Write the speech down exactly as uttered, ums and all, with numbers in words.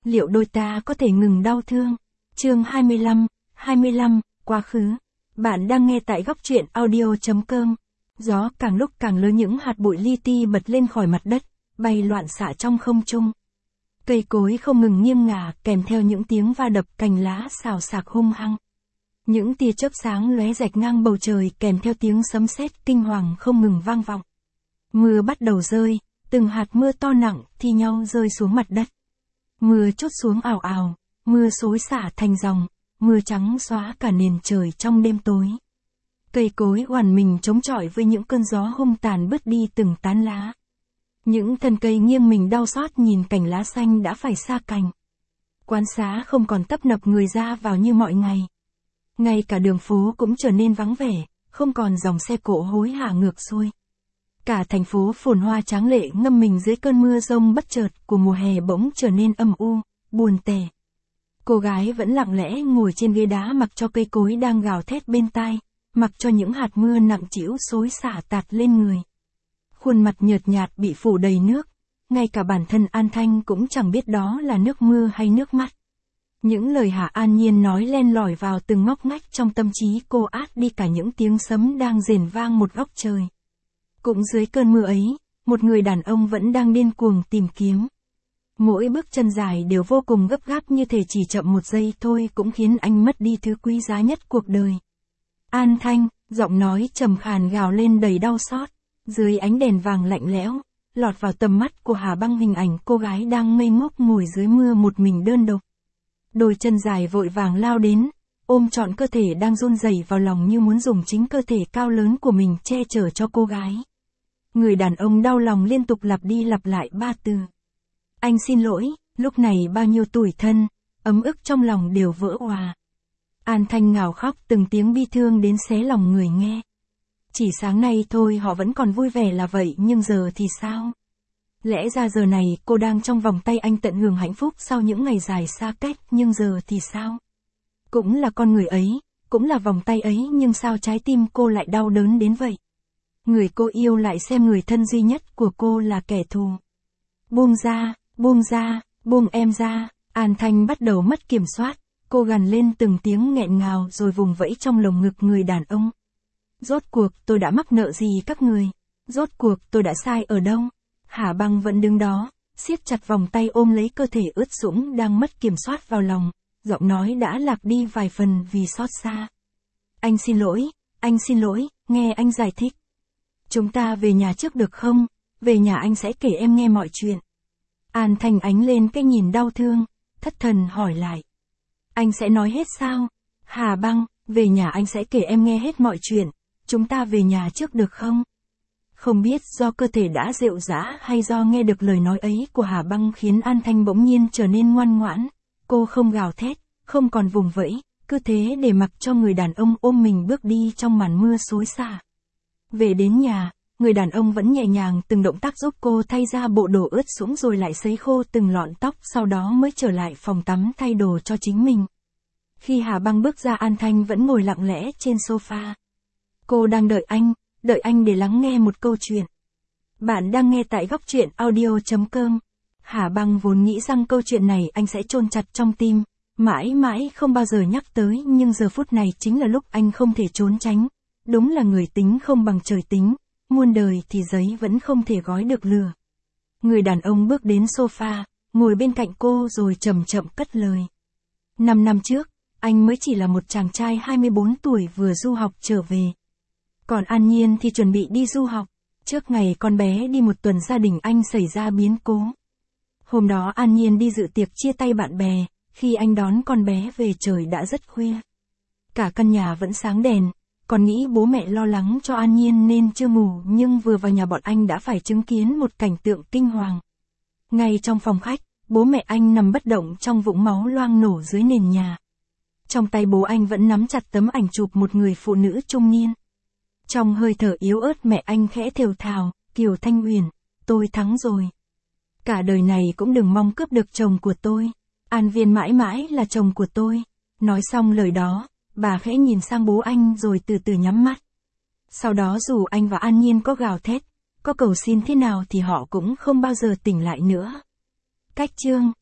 liệu đôi ta có thể ngừng đau thương? Chương hai mươi lăm, hai mươi lăm, quá khứ. Bạn đang nghe tại góc truyện audio chấm com. Gió càng lúc càng lớn, những hạt bụi li ti bật lên khỏi mặt đất, bay loạn xạ trong không trung. Cây cối không ngừng nghiêng ngả, kèm theo những tiếng va đập, cành lá xào xạc hung hăng. Những tia chớp sáng lóe rạch ngang bầu trời, kèm theo tiếng sấm sét kinh hoàng không ngừng vang vọng. Mưa bắt đầu rơi, từng hạt mưa to nặng thi nhau rơi xuống mặt đất. Mưa trút xuống ào ào, mưa xối xả thành dòng, mưa trắng xóa cả nền trời trong đêm tối. Cây cối oằn mình chống chọi với những cơn gió hung tàn bứt đi từng tán lá. Những thân cây nghiêng mình đau xót nhìn cảnh lá xanh đã phải sa cành. Quán xá không còn tấp nập người ra vào như mọi ngày. Ngay cả đường phố cũng trở nên vắng vẻ, không còn dòng xe cộ hối hả ngược xuôi. Cả thành phố phồn hoa tráng lệ ngâm mình dưới cơn mưa rông bất chợt của mùa hè bỗng trở nên âm u, buồn tẻ. Cô gái vẫn lặng lẽ ngồi trên ghế đá mặc cho cây cối đang gào thét bên tai, mặc cho những hạt mưa nặng trĩu xối xả tạt lên người. Khuôn mặt nhợt nhạt bị phủ đầy nước, ngay cả bản thân An Thanh cũng chẳng biết đó là nước mưa hay nước mắt. Những lời Hà An Nhiên nói len lỏi vào từng ngóc ngách trong tâm trí cô, át đi cả những tiếng sấm đang rền vang một góc trời. Cũng dưới cơn mưa ấy, một người đàn ông vẫn đang điên cuồng tìm kiếm. Mỗi bước chân dài đều vô cùng gấp gáp, như thể chỉ chậm một giây thôi cũng khiến anh mất đi thứ quý giá nhất cuộc đời. An Thanh, giọng nói trầm khàn gào lên đầy đau xót. Dưới ánh đèn vàng lạnh lẽo, lọt vào tầm mắt của Hà Băng hình ảnh cô gái đang ngây ngốc ngồi dưới mưa một mình đơn độc. Đôi chân dài vội vàng lao đến, ôm trọn cơ thể đang run rẩy vào lòng, như muốn dùng chính cơ thể cao lớn của mình che chở cho cô gái. Người đàn ông đau lòng liên tục lặp đi lặp lại ba từ. Anh xin lỗi. Lúc này bao nhiêu tủi thân, ấm ức trong lòng đều vỡ òa. An Thanh ngào khóc từng tiếng bi thương đến xé lòng người nghe. Chỉ sáng nay thôi họ vẫn còn vui vẻ là vậy, nhưng giờ thì sao? Lẽ ra giờ này cô đang trong vòng tay anh tận hưởng hạnh phúc sau những ngày dài xa cách, nhưng giờ thì sao? Cũng là con người ấy, cũng là vòng tay ấy, nhưng sao trái tim cô lại đau đớn đến vậy? Người cô yêu lại xem người thân duy nhất của cô là kẻ thù. Buông ra, buông ra, buông em ra. An Thanh bắt đầu mất kiểm soát, cô gằn lên từng tiếng nghẹn ngào rồi vùng vẫy trong lồng ngực người đàn ông. Rốt cuộc tôi đã mắc nợ gì các người? Rốt cuộc tôi đã sai ở đâu? Hà Băng vẫn đứng đó, siết chặt vòng tay ôm lấy cơ thể ướt sũng đang mất kiểm soát vào lòng, giọng nói đã lạc đi vài phần vì xót xa. Anh xin lỗi, anh xin lỗi, nghe anh giải thích. Chúng ta về nhà trước được không? Về nhà anh sẽ kể em nghe mọi chuyện. An Thanh ánh lên cái nhìn đau thương, thất thần hỏi lại. Anh sẽ nói hết sao? Hà Băng, về nhà anh sẽ kể em nghe hết mọi chuyện. Chúng ta về nhà trước được không? Không biết do cơ thể đã rệu rã hay do nghe được lời nói ấy của Hà Băng khiến An Thanh bỗng nhiên trở nên ngoan ngoãn. Cô không gào thét, không còn vùng vẫy, cứ thế để mặc cho người đàn ông ôm mình bước đi trong màn mưa xối xả. Về đến nhà, người đàn ông vẫn nhẹ nhàng từng động tác giúp cô thay ra bộ đồ ướt sũng rồi lại sấy khô từng lọn tóc, sau đó mới trở lại phòng tắm thay đồ cho chính mình. Khi Hà Băng bước ra, An Thanh vẫn ngồi lặng lẽ trên sofa. Cô đang đợi anh, đợi anh để lắng nghe một câu chuyện. Bạn đang nghe tại góc truyện audio chấm com. Hà Băng vốn nghĩ rằng câu chuyện này anh sẽ chôn chặt trong tim, mãi mãi không bao giờ nhắc tới, nhưng giờ phút này chính là lúc anh không thể trốn tránh. Đúng là người tính không bằng trời tính, muôn đời thì giấy vẫn không thể gói được lửa. Người đàn ông bước đến sofa, ngồi bên cạnh cô rồi chậm chậm cất lời. Năm năm trước, anh mới chỉ là một chàng trai hai mươi bốn tuổi vừa du học trở về. Còn An Nhiên thì chuẩn bị đi du học. Trước ngày con bé đi một tuần, gia đình anh xảy ra biến cố. Hôm đó An Nhiên đi dự tiệc chia tay bạn bè, khi anh đón con bé về trời đã rất khuya. Cả căn nhà vẫn sáng đèn, còn nghĩ bố mẹ lo lắng cho An Nhiên nên chưa ngủ, nhưng vừa vào nhà bọn anh đã phải chứng kiến một cảnh tượng kinh hoàng. Ngay trong phòng khách, bố mẹ anh nằm bất động trong vũng máu loang lổ dưới nền nhà. Trong tay bố anh vẫn nắm chặt tấm ảnh chụp một người phụ nữ trung niên. Trong hơi thở yếu ớt mẹ anh khẽ thều thào, Kiều Thanh Huyền, tôi thắng rồi. Cả đời này cũng đừng mong cướp được chồng của tôi. An Viên mãi mãi là chồng của tôi. Nói xong lời đó, bà khẽ nhìn sang bố anh rồi từ từ nhắm mắt. Sau đó dù anh và An Nhiên có gào thét, có cầu xin thế nào thì họ cũng không bao giờ tỉnh lại nữa. Cách chương